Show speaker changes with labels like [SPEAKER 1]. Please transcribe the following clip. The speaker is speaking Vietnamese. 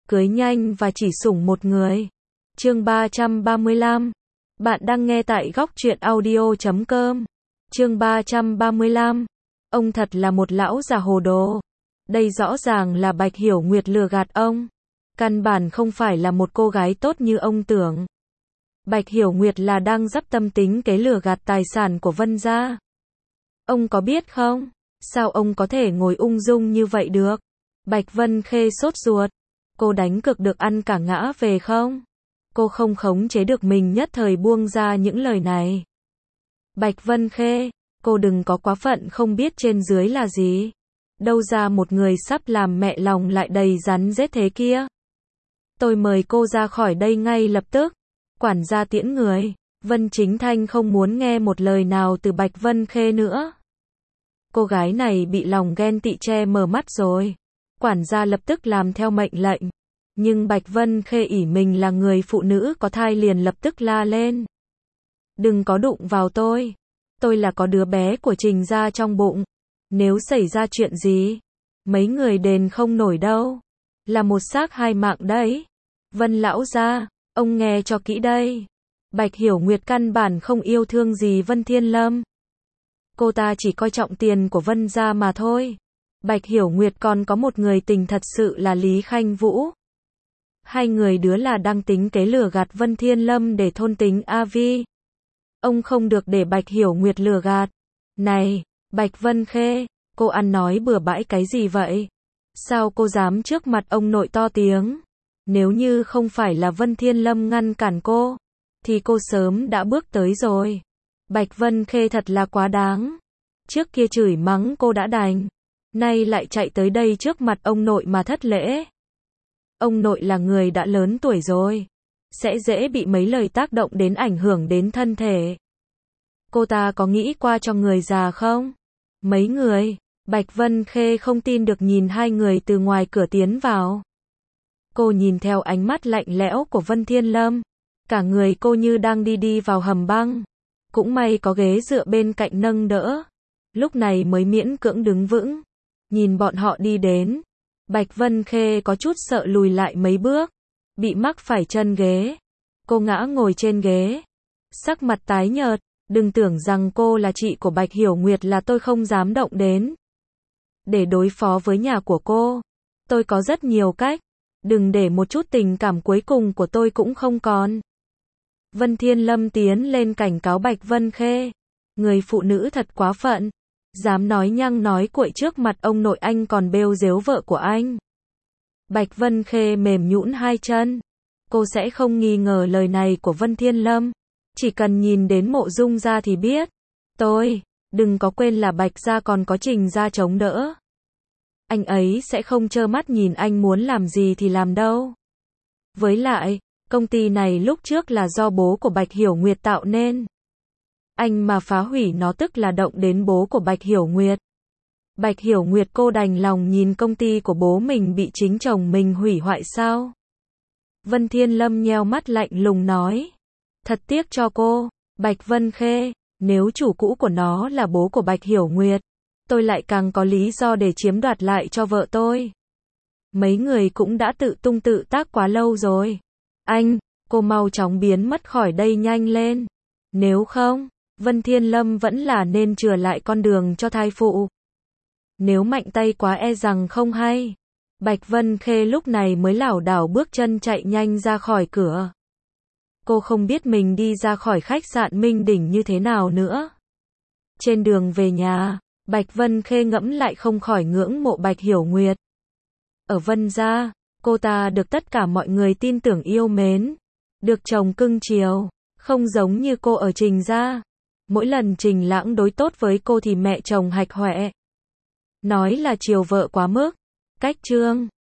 [SPEAKER 1] cưới nhanh và chỉ sủng một người. Chương 335. Bạn đang nghe tại góc truyện audio.com. Chương 335. Ông thật là một lão già hồ đồ. Đây rõ ràng là Bạch Hiểu Nguyệt lừa gạt ông. Căn bản không phải là một cô gái tốt như ông tưởng. Bạch Hiểu Nguyệt là đang dắp tâm tính kế lừa gạt tài sản của Vân gia. Ông có biết không? Sao ông có thể ngồi ung dung như vậy được? Bạch Vân Khê sốt ruột. Cô đánh cược được ăn cả ngã về không? Cô không khống chế được mình, nhất thời buông ra những lời này. Bạch Vân Khê, cô đừng có quá phận không biết trên dưới là gì. Đâu ra một người sắp làm mẹ lòng lại đầy rắn rết thế kia. Tôi mời cô ra khỏi đây ngay lập tức. Quản gia tiễn người. Vân Chính Thanh không muốn nghe một lời nào từ Bạch Vân Khê nữa. Cô gái này bị lòng ghen tị che mờ mắt rồi. Quản gia lập tức làm theo mệnh lệnh. Nhưng Bạch Vân Khê ỷ mình là người phụ nữ có thai liền lập tức la lên. Đừng có đụng vào tôi. Tôi là có đứa bé của Trình gia trong bụng. Nếu xảy ra chuyện gì, mấy người đền không nổi đâu. Là một xác hai mạng đấy. Vân lão gia, ông nghe cho kỹ đây. Bạch Hiểu Nguyệt căn bản không yêu thương gì Vân Thiên Lâm. Cô ta chỉ coi trọng tiền của Vân gia mà thôi. Bạch Hiểu Nguyệt còn có một người tình thật sự là Lý Khanh Vũ. Hai người đứa là đang tính kế lừa gạt Vân Thiên Lâm để thôn tính A Vi. Ông không được để Bạch Hiểu Nguyệt lừa gạt. Này, Bạch Vân Khê, cô ăn nói bừa bãi cái gì vậy? Sao cô dám trước mặt ông nội to tiếng? Nếu như không phải là Vân Thiên Lâm ngăn cản cô, thì cô sớm đã bước tới rồi. Bạch Vân Khê thật là quá đáng. Trước kia chửi mắng cô đã đành, nay lại chạy tới đây trước mặt ông nội mà thất lễ. Ông nội là người đã lớn tuổi rồi, sẽ dễ bị mấy lời tác động đến ảnh hưởng đến thân thể. Cô ta có nghĩ qua cho người già không? Mấy người, Bạch Vân Khê không tin được nhìn hai người từ ngoài cửa tiến vào. Cô nhìn theo ánh mắt lạnh lẽo của Vân Thiên Lâm. Cả người cô như đang đi vào hầm băng. Cũng may có ghế dựa bên cạnh nâng đỡ. Lúc này mới miễn cưỡng đứng vững. Nhìn bọn họ đi đến. Bạch Vân Khê có chút sợ lùi lại mấy bước. Bị mắc phải chân ghế. Cô ngã ngồi trên ghế. Sắc mặt tái nhợt. Đừng tưởng rằng cô là chị của Bạch Hiểu Nguyệt là tôi không dám động đến. Để đối phó với nhà của cô, tôi có rất nhiều cách. Đừng để một chút tình cảm cuối cùng của tôi cũng không còn. Vân Thiên Lâm tiến lên cảnh cáo Bạch Vân Khê. Người phụ nữ thật quá phận. Dám nói nhăng nói cuội trước mặt ông nội anh còn bêu dếu vợ của anh. Bạch Vân Khê mềm nhũn hai chân. Cô sẽ không nghi ngờ lời này của Vân Thiên Lâm. Chỉ cần nhìn đến Mộ Dung gia thì biết. Tôi, đừng có quên là Bạch gia còn có Trình gia chống đỡ. Anh ấy sẽ không trơ mắt nhìn anh muốn làm gì thì làm đâu. Với lại, công ty này lúc trước là do bố của Bạch Hiểu Nguyệt tạo nên. Anh mà phá hủy nó tức là động đến bố của Bạch Hiểu Nguyệt. Bạch Hiểu Nguyệt cô đành lòng nhìn công ty của bố mình bị chính chồng mình hủy hoại sao? Vân Thiên Lâm nheo mắt lạnh lùng nói. Thật tiếc cho cô, Bạch Vân Khê, nếu chủ cũ của nó là bố của Bạch Hiểu Nguyệt, tôi lại càng có lý do để chiếm đoạt lại cho vợ tôi. Mấy người cũng đã tự tung tự tác quá lâu rồi. Anh, cô mau chóng biến mất khỏi đây nhanh lên. Nếu không, Vân Thiên Lâm vẫn là nên chừa lại con đường cho thai phụ. Nếu mạnh tay quá e rằng không hay. Bạch Vân Khê lúc này mới lảo đảo bước chân chạy nhanh ra khỏi cửa. Cô không biết mình đi ra khỏi khách sạn Minh Đỉnh như thế nào nữa. Trên đường về nhà, Bạch Vân Khê ngẫm lại không khỏi ngưỡng mộ Bạch Hiểu Nguyệt. Ở Vân gia, cô ta được tất cả mọi người tin tưởng yêu mến. Được chồng cưng chiều, không giống như cô ở Trình gia. Mỗi lần Trình Lãng đối tốt với cô thì mẹ chồng hạch hoẹ. Nói là chiều vợ quá mức. Cách chương